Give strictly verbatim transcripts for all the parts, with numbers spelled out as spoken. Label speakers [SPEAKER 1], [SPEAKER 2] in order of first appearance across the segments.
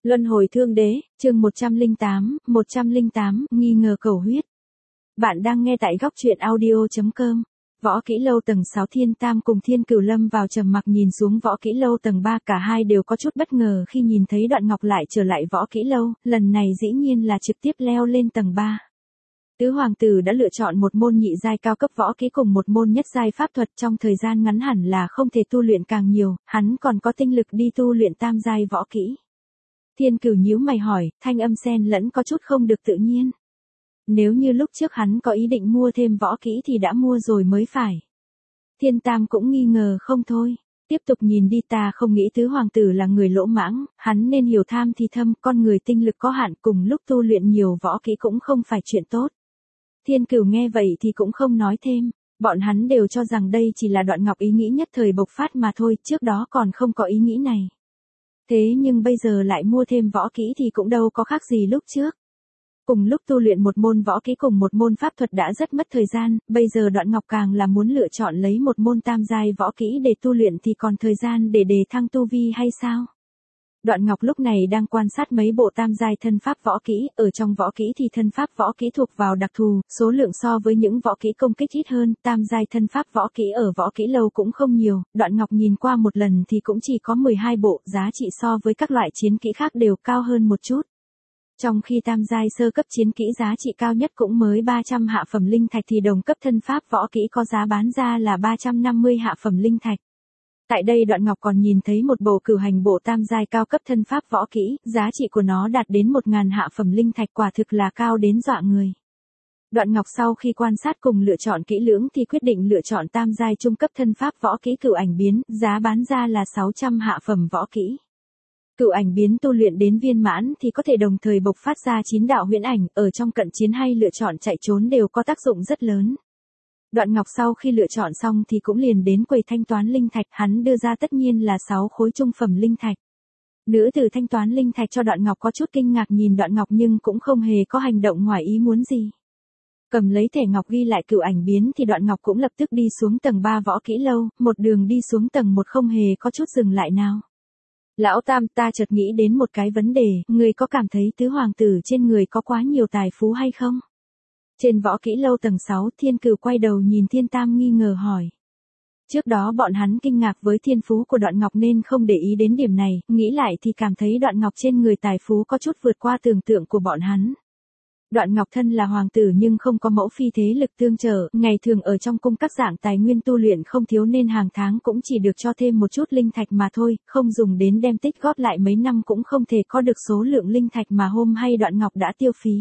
[SPEAKER 1] Luân hồi thương đế, chương một trăm lẻ tám, một trăm lẻ tám, nghi ngờ cầu huyết. Bạn đang nghe tại góc truyện audio chấm com. Võ Kỹ Lâu tầng sáu Thiên Tam cùng Thiên Cửu lâm vào trầm mặc nhìn xuống Võ Kỹ Lâu tầng ba, cả hai đều có chút bất ngờ khi nhìn thấy Đoạn Ngọc lại trở lại Võ Kỹ Lâu, lần này dĩ nhiên là trực tiếp leo lên tầng ba. Tứ hoàng tử đã lựa chọn một môn nhị giai cao cấp võ kỹ cùng một môn nhất giai pháp thuật, trong thời gian ngắn hẳn là không thể tu luyện càng nhiều, hắn còn có tinh lực đi tu luyện tam giai võ kỹ. Thiên Cửu nhíu mày hỏi, thanh âm xen lẫn có chút không được tự nhiên. Nếu như lúc trước hắn có ý định mua thêm võ kỹ thì đã mua rồi mới phải. Thiên Tam cũng nghi ngờ không thôi. Tiếp tục nhìn đi, ta không nghĩ tứ hoàng tử là người lỗ mãng, hắn nên hiểu tham thì thâm, con người tinh lực có hạn, cùng lúc tu luyện nhiều võ kỹ cũng không phải chuyện tốt. Thiên Cửu nghe vậy thì cũng không nói thêm, bọn hắn đều cho rằng đây chỉ là Đoạn Ngọc ý nghĩ nhất thời bộc phát mà thôi, trước đó còn không có ý nghĩ này. Thế nhưng bây giờ lại mua thêm võ kỹ thì cũng đâu có khác gì lúc trước. Cùng lúc tu luyện một môn võ kỹ cùng một môn pháp thuật đã rất mất thời gian, bây giờ Đoạn Ngọc càng là muốn lựa chọn lấy một môn tam giai võ kỹ để tu luyện thì còn thời gian để đề thăng tu vi hay sao? Đoạn Ngọc lúc này đang quan sát mấy bộ tam giai thân pháp võ kỹ, ở trong võ kỹ thì thân pháp võ kỹ thuộc vào đặc thù, số lượng so với những võ kỹ công kích ít hơn, tam giai thân pháp võ kỹ ở Võ Kỹ Lâu cũng không nhiều, Đoạn Ngọc nhìn qua một lần thì cũng chỉ có mười hai bộ, giá trị so với các loại chiến kỹ khác đều cao hơn một chút. Trong khi tam giai sơ cấp chiến kỹ giá trị cao nhất cũng mới ba trăm hạ phẩm linh thạch thì đồng cấp thân pháp võ kỹ có giá bán ra là ba trăm năm mươi hạ phẩm linh thạch. Tại đây Đoạn Ngọc còn nhìn thấy một bộ Cửu Hành bộ tam giai cao cấp thân pháp võ kỹ, giá trị của nó đạt đến một nghìn hạ phẩm linh thạch, quả thực là cao đến dọa người. Đoạn Ngọc sau khi quan sát cùng lựa chọn kỹ lưỡng thì quyết định lựa chọn tam giai trung cấp thân pháp võ kỹ Cửu Ảnh biến, giá bán ra là sáu trăm hạ phẩm võ kỹ. Cửu Ảnh biến tu luyện đến viên mãn thì có thể đồng thời bộc phát ra chín đạo huyễn ảnh, ở trong cận chiến hay lựa chọn chạy trốn đều có tác dụng rất lớn. Đoạn Ngọc sau khi lựa chọn xong thì cũng liền đến quầy thanh toán linh thạch, hắn đưa ra tất nhiên là sáu khối trung phẩm linh thạch. Nữ tử thanh toán linh thạch cho Đoạn Ngọc có chút kinh ngạc nhìn Đoạn Ngọc nhưng cũng không hề có hành động ngoài ý muốn gì. Cầm lấy thẻ ngọc ghi lại Cửu Ảnh biến thì Đoạn Ngọc cũng lập tức đi xuống tầng ba Võ Kỹ Lâu, một đường đi xuống tầng một không hề có chút dừng lại nào. Lão Tam, ta chợt nghĩ đến một cái vấn đề, người có cảm thấy tứ hoàng tử trên người có quá nhiều tài phú hay không? Trên Võ Kỹ Lâu tầng sáu, Thiên Cửu quay đầu nhìn Thiên Tam nghi ngờ hỏi. Trước đó bọn hắn kinh ngạc với thiên phú của Đoạn Ngọc nên không để ý đến điểm này, nghĩ lại thì cảm thấy Đoạn Ngọc trên người tài phú có chút vượt qua tưởng tượng của bọn hắn. Đoạn Ngọc thân là hoàng tử nhưng không có mẫu phi thế lực tương trợ, ngày thường ở trong cung các dạng tài nguyên tu luyện không thiếu nên hàng tháng cũng chỉ được cho thêm một chút linh thạch mà thôi, không dùng đến đem tích góp lại mấy năm cũng không thể có được số lượng linh thạch mà hôm hay Đoạn Ngọc đã tiêu phí.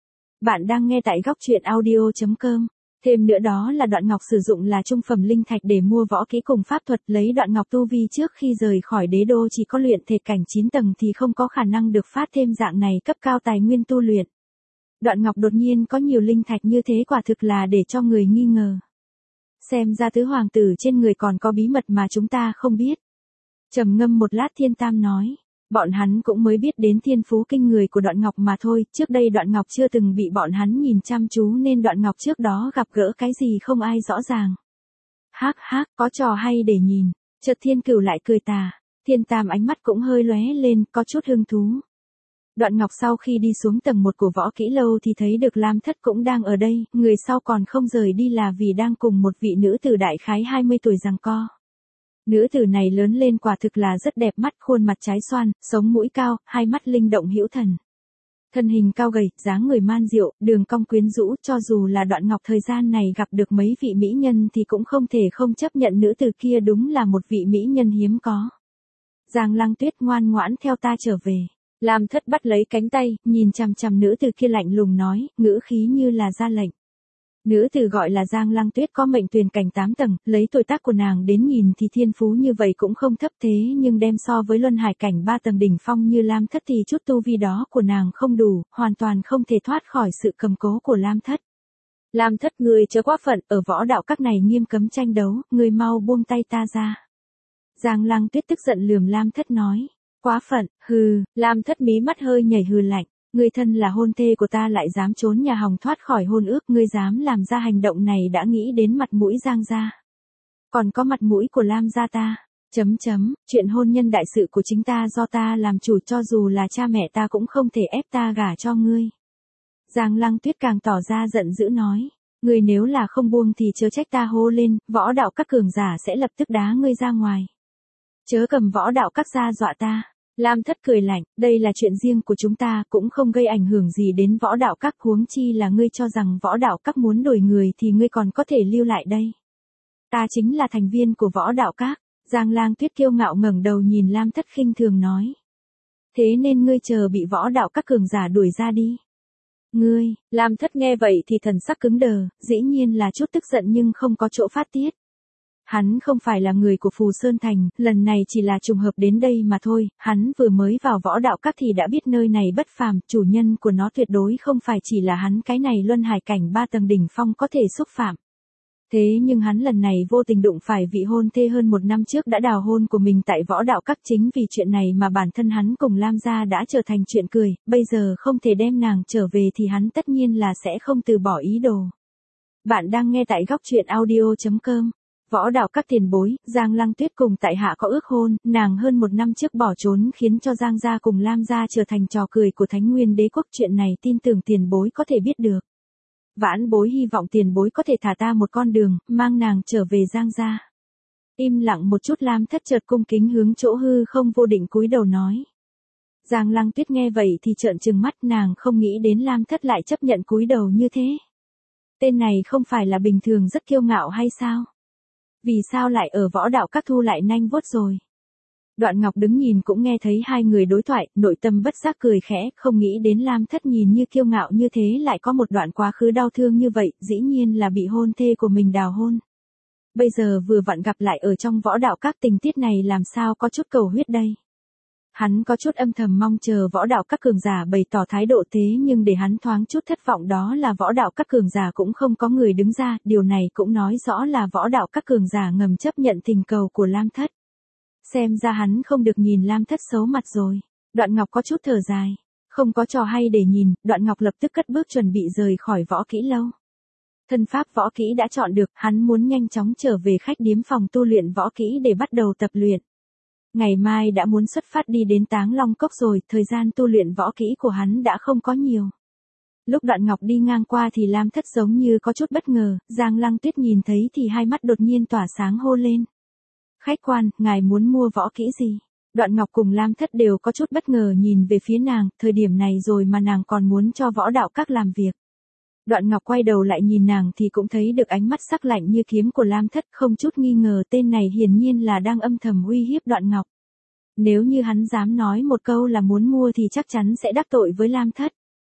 [SPEAKER 1] Bạn đang nghe tại góc truyện audio chấm com. Thêm nữa đó là Đoạn Ngọc sử dụng là trung phẩm linh thạch để mua võ kỹ cùng pháp thuật, lấy Đoạn Ngọc tu vi trước khi rời khỏi đế đô chỉ có luyện thể cảnh chín tầng thì không có khả năng được phát thêm dạng này cấp cao tài nguyên tu luyện. Đoạn Ngọc đột nhiên có nhiều linh thạch như thế quả thực là để cho người nghi ngờ. Xem ra tứ hoàng tử trên người còn có bí mật mà chúng ta không biết. Trầm ngâm một lát Thiên Tam nói. Bọn hắn cũng mới biết đến thiên phú kinh người của Đoạn Ngọc mà thôi, trước đây Đoạn Ngọc chưa từng bị bọn hắn nhìn chăm chú nên Đoạn Ngọc trước đó gặp gỡ cái gì không ai rõ ràng. Hắc hắc, có trò hay để nhìn, chợt Thiên Cửu lại cười tà, Thiên Tam ánh mắt cũng hơi lóe lên, có chút hứng thú. Đoạn Ngọc sau khi đi xuống tầng một của Võ Kỹ Lâu thì thấy được Lam Thất cũng đang ở đây, người sau còn không rời đi là vì đang cùng một vị nữ tử đại khái hai mươi tuổi giằng co. Nữ tử này lớn lên quả thực là rất đẹp mắt, khuôn mặt trái xoan, sống mũi cao, hai mắt linh động hữu thần. Thân hình cao gầy, dáng người man diệu, đường cong quyến rũ, cho dù là Đoạn Ngọc thời gian này gặp được mấy vị mỹ nhân thì cũng không thể không chấp nhận nữ tử kia đúng là một vị mỹ nhân hiếm có. Giang Lăng Tuyết, ngoan ngoãn theo ta trở về. Lam Thất bắt lấy cánh tay, nhìn chằm chằm nữ tử kia lạnh lùng nói, ngữ khí như là ra lệnh. Nữ tử gọi là Giang Lăng Tuyết có mệnh tuyền cảnh tám tầng, lấy tuổi tác của nàng đến nhìn thì thiên phú như vậy cũng không thấp thế nhưng đem so với luân hải cảnh ba tầng đỉnh phong như Lam Thất thì chút tu vi đó của nàng không đủ, hoàn toàn không thể thoát khỏi sự cầm cố của Lam Thất. Lam Thất, người chớ quá phận, ở võ đạo các này nghiêm cấm tranh đấu, người mau buông tay ta ra. Giang Lăng Tuyết tức giận lườm Lam Thất nói, quá phận, hừ, Lam Thất mí mắt hơi nhảy hừ lạnh. Ngươi thân là hôn thê của ta lại dám trốn nhà hòng thoát khỏi hôn ước, ngươi dám làm ra hành động này đã nghĩ đến mặt mũi Giang gia. Còn có mặt mũi của Lam gia ta. Chấm chấm, chuyện hôn nhân đại sự của chính ta do ta làm chủ, cho dù là cha mẹ ta cũng không thể ép ta gả cho ngươi. Giang Lăng Tuyết càng tỏ ra giận dữ nói. Ngươi nếu là không buông thì chớ trách ta hô lên, võ đạo các cường giả sẽ lập tức đá ngươi ra ngoài. Chớ cầm võ đạo các ra dọa ta. Lam Thất cười lạnh, đây là chuyện riêng của chúng ta, cũng không gây ảnh hưởng gì đến võ đạo các, huống chi là ngươi cho rằng võ đạo các muốn đổi người thì ngươi còn có thể lưu lại đây. Ta chính là thành viên của võ đạo các. Giang Lang Tuyết kiêu ngạo ngẩng đầu nhìn Lam Thất khinh thường nói. Thế nên ngươi chờ bị võ đạo các cường giả đuổi ra đi. Ngươi, Lam Thất nghe vậy thì thần sắc cứng đờ, dĩ nhiên là chút tức giận nhưng không có chỗ phát tiết. Hắn không phải là người của Phù Sơn Thành, lần này chỉ là trùng hợp đến đây mà thôi, hắn vừa mới vào võ đạo các thì đã biết nơi này bất phàm, chủ nhân của nó tuyệt đối không phải chỉ là hắn cái này luân hải cảnh ba tầng đỉnh phong có thể xúc phạm. Thế nhưng hắn lần này vô tình đụng phải vị hôn thê hơn một năm trước đã đào hôn của mình tại võ đạo các, chính vì chuyện này mà bản thân hắn cùng Lam gia đã trở thành chuyện cười, bây giờ không thể đem nàng trở về thì hắn tất nhiên là sẽ không từ bỏ ý đồ. Bạn đang nghe tại góc truyện audio chấm com. Võ đạo các tiền bối, Giang Lăng Tuyết cùng tại hạ có ước hôn, nàng hơn một năm trước bỏ trốn khiến cho Giang gia cùng Lam gia trở thành trò cười của Thánh Nguyên Đế quốc, chuyện này tin tưởng tiền bối có thể biết được. Vãn bối hy vọng tiền bối có thể thả ta một con đường, mang nàng trở về Giang gia. Im lặng một chút, Lam Thất chợt cung kính hướng chỗ hư không vô định cúi đầu nói. Giang Lăng Tuyết nghe vậy thì trợn trừng mắt, nàng không nghĩ đến Lam Thất lại chấp nhận cúi đầu như thế. Tên này không phải là bình thường rất kiêu ngạo hay sao? Vì sao lại ở võ đạo các thu lại nanh vuốt rồi? Đoạn Ngọc đứng nhìn cũng nghe thấy hai người đối thoại, nội tâm bất giác cười khẽ, không nghĩ đến Lam Thất nhìn như kiêu ngạo như thế lại có một đoạn quá khứ đau thương như vậy, dĩ nhiên là bị hôn thê của mình đào hôn. Bây giờ vừa vặn gặp lại ở trong võ đạo các, tình tiết này làm sao có chút cầu huyết đây. Hắn có chút âm thầm mong chờ võ đạo các cường giả bày tỏ thái độ, thế nhưng để hắn thoáng chút thất vọng đó là võ đạo các cường giả cũng không có người đứng ra, điều này cũng nói rõ là võ đạo các cường giả ngầm chấp nhận tình cầu của Lam Thất. Xem ra hắn không được nhìn Lam Thất xấu mặt rồi. Đoạn Ngọc có chút thở dài. Không có trò hay để nhìn, Đoạn Ngọc lập tức cất bước chuẩn bị rời khỏi võ kỹ lâu. Thân pháp võ kỹ đã chọn được, hắn muốn nhanh chóng trở về khách điếm phòng tu luyện võ kỹ để bắt đầu tập luyện. Ngày mai đã muốn xuất phát đi đến Táng Long Cốc rồi, thời gian tu luyện võ kỹ của hắn đã không có nhiều. Lúc Đoạn Ngọc đi ngang qua thì Lam Thất giống như có chút bất ngờ, Giang Lăng Tuyết nhìn thấy thì hai mắt đột nhiên tỏa sáng hô lên. Khách quan, ngài muốn mua võ kỹ gì? Đoạn Ngọc cùng Lam Thất đều có chút bất ngờ nhìn về phía nàng, thời điểm này rồi mà nàng còn muốn cho võ đạo các làm việc. Đoạn Ngọc quay đầu lại nhìn nàng thì cũng thấy được ánh mắt sắc lạnh như kiếm của Lam Thất, không chút nghi ngờ tên này hiển nhiên là đang âm thầm uy hiếp Đoạn Ngọc. Nếu như hắn dám nói một câu là muốn mua thì chắc chắn sẽ đắc tội với Lam Thất.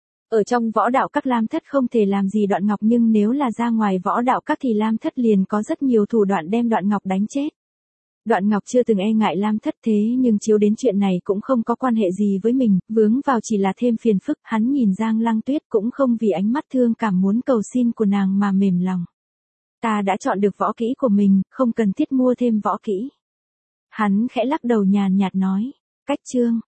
[SPEAKER 1] Ở trong võ đạo các Lam Thất không thể làm gì Đoạn Ngọc, nhưng nếu là ra ngoài võ đạo các thì Lam Thất liền có rất nhiều thủ đoạn đem Đoạn Ngọc đánh chết. Đoạn Ngọc chưa từng e ngại Lam Thất, thế nhưng chiếu đến chuyện này cũng không có quan hệ gì với mình, vướng vào chỉ là thêm phiền phức. Hắn nhìn Giang Lăng Tuyết cũng không vì ánh mắt thương cảm muốn cầu xin của nàng mà mềm lòng. Ta đã chọn được võ kỹ của mình, không cần thiết mua thêm võ kỹ. Hắn khẽ lắc đầu nhàn nhạt nói. Cách chương.